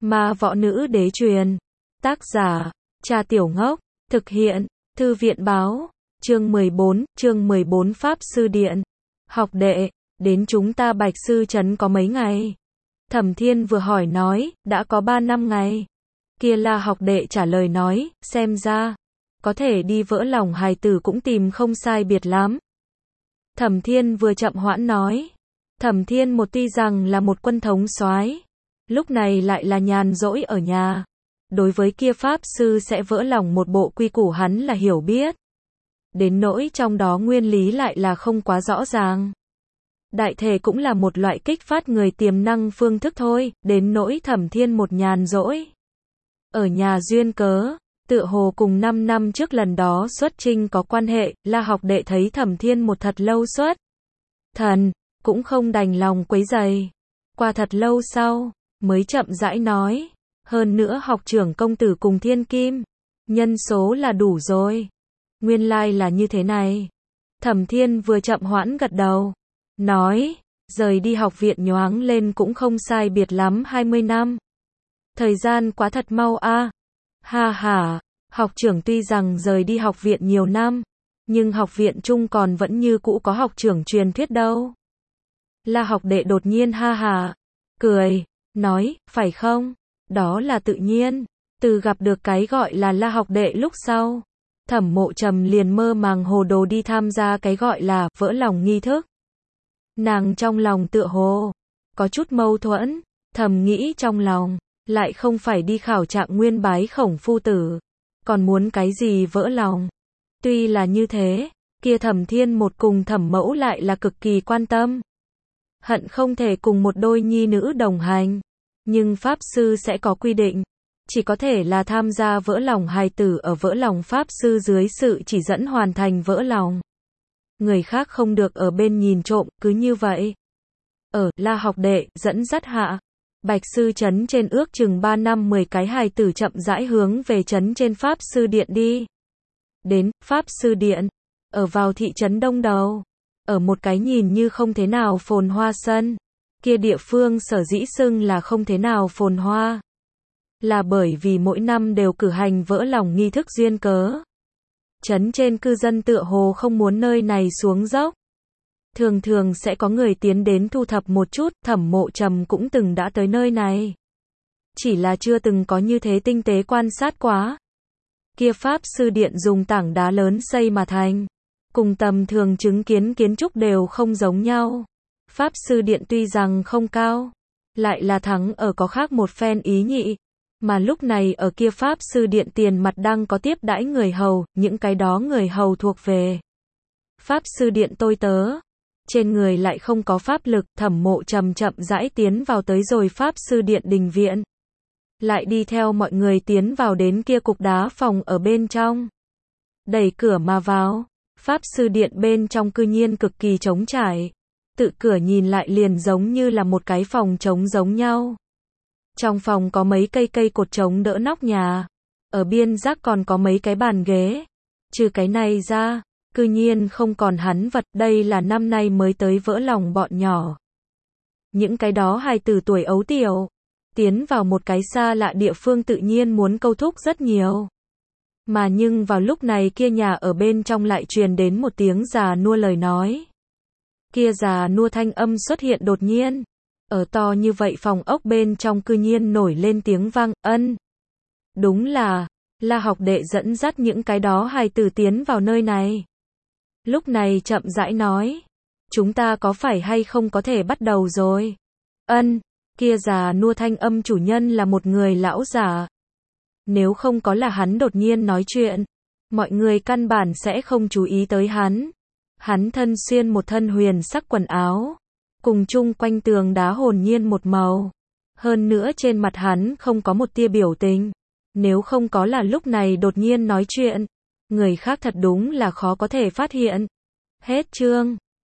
Ma võ nữ đế truyền. Tác giả, Trà Tiểu Ngốc. Thực hiện, Thư viện báo. Chương 14 Pháp Sư Điện. Học đệ, đến chúng ta Bạch Sư Trấn có mấy ngày? Thẩm Thiên vừa hỏi nói, đã có 3 năm ngày. Kia là học đệ trả lời nói, xem ra, có thể đi vỡ lòng hài tử cũng tìm không sai biệt lắm. Thẩm Thiên vừa chậm hoãn nói. Thẩm Thiên một tuy rằng là một quân thống soái, lúc này lại là nhàn rỗi ở nhà. Đối với kia Pháp Sư sẽ vỡ lòng một bộ quy củ hắn là hiểu biết. Đến nỗi trong đó nguyên lý lại là không quá rõ ràng. Đại thể cũng là một loại kích phát người tiềm năng phương thức thôi, đến nỗi Thẩm Thiên một nhàn rỗi. Ở nhà duyên cớ, tựa hồ cùng 5 năm trước lần đó xuất chinh có quan hệ, là học đệ thấy Thẩm Thiên một thật lâu xuất thần, cũng không đành lòng quấy rầy. Qua thật lâu sau, mới chậm rãi nói, hơn nữa học trưởng công tử cùng Thiên Kim, nhân số là đủ rồi. Nguyên lai là như thế này. Thẩm Thiên vừa chậm hoãn gật đầu, nói, rời đi học viện nhoáng lên cũng không sai biệt lắm 20 năm. Thời gian quá thật mau a. Ha ha, học trưởng tuy rằng rời đi học viện nhiều năm, nhưng học viện chung còn vẫn như cũ có học trưởng truyền thuyết đâu. La học đệ đột nhiên ha ha, cười, nói, phải không? Đó là tự nhiên. Từ gặp được cái gọi là La học đệ lúc sau, Thẩm Mộ Trầm liền mơ màng hồ đồ đi tham gia cái gọi là vỡ lòng nghi thức. Nàng trong lòng tựa hồ có chút mâu thuẫn, thầm nghĩ trong lòng, lại không phải đi khảo trạng nguyên bái Khổng phu tử, còn muốn cái gì vỡ lòng. Tuy là như thế, kia Thẩm Thiên một cùng Thẩm Mẫu lại là cực kỳ quan tâm. Hận không thể cùng một đôi nhi nữ đồng hành, nhưng Pháp Sư sẽ có quy định, chỉ có thể là tham gia vỡ lòng hài tử ở vỡ lòng Pháp Sư dưới sự chỉ dẫn hoàn thành vỡ lòng. Người khác không được ở bên nhìn trộm, cứ như vậy. Ở La học đệ dẫn dắt hạ, Bạch Sư Trấn trên ước chừng 3 năm 10 cái hài tử chậm rãi hướng về trấn trên Pháp Sư Điện đi. Đến Pháp Sư Điện, ở vào thị trấn đông đầu, ở một cái nhìn như không thế nào phồn hoa sân. Kia địa phương sở dĩ xưng là không thế nào phồn hoa, là bởi vì mỗi năm đều cử hành vỡ lòng nghi thức duyên cớ. Trấn trên cư dân tựa hồ không muốn nơi này xuống dốc. Thường thường sẽ có người tiến đến thu thập một chút, Thẩm Mộ Trầm cũng từng đã tới nơi này. Chỉ là chưa từng có như thế tinh tế quan sát quá. Kia Pháp Sư Điện dùng tảng đá lớn xây mà thành, cùng tầm thường chứng kiến kiến trúc đều không giống nhau. Pháp Sư Điện tuy rằng không cao, lại là thắng ở có khác một phen ý nhị. Mà lúc này ở kia Pháp Sư Điện tiền mặt đang có tiếp đãi người hầu, những cái đó người hầu thuộc về Pháp Sư Điện tôi tớ. Trên người lại không có pháp lực, Thẩm Mộ Trầm chậm rãi tiến vào tới rồi Pháp Sư Điện đình viện. Lại đi theo mọi người tiến vào đến kia cục đá phòng ở bên trong. Đẩy cửa mà vào, Pháp Sư Điện bên trong cư nhiên cực kỳ trống trải. Tự cửa nhìn lại liền giống như là một cái phòng trống giống nhau. Trong phòng có mấy cây cột chống đỡ nóc nhà. Ở biên giác còn có mấy cái bàn ghế. Trừ cái này ra, cư nhiên không còn hắn vật, đây là năm nay mới tới vỡ lòng bọn nhỏ. Những cái đó hài tử tuổi ấu tiểu, tiến vào một cái xa lạ địa phương tự nhiên muốn câu thúc rất nhiều. Mà nhưng vào lúc này kia nhà ở bên trong lại truyền đến một tiếng già nua lời nói. Kia già nua thanh âm xuất hiện đột nhiên. Ở to như vậy phòng ốc bên trong cư nhiên nổi lên tiếng vang, ân. Đúng là học đệ dẫn dắt những cái đó hài tử tiến vào nơi này. Lúc này chậm rãi nói, chúng ta có phải hay không có thể bắt đầu rồi? Ân, kia già nua thanh âm chủ nhân là một người lão giả. Nếu không có là hắn đột nhiên nói chuyện, mọi người căn bản sẽ không chú ý tới hắn. Hắn thân xuyên một thân huyền sắc quần áo, cùng chung quanh tường đá hồn nhiên một màu. Hơn nữa trên mặt hắn không có một tia biểu tình. Nếu không có là lúc này đột nhiên nói chuyện, người khác thật đúng là khó có thể phát hiện. Hết chương.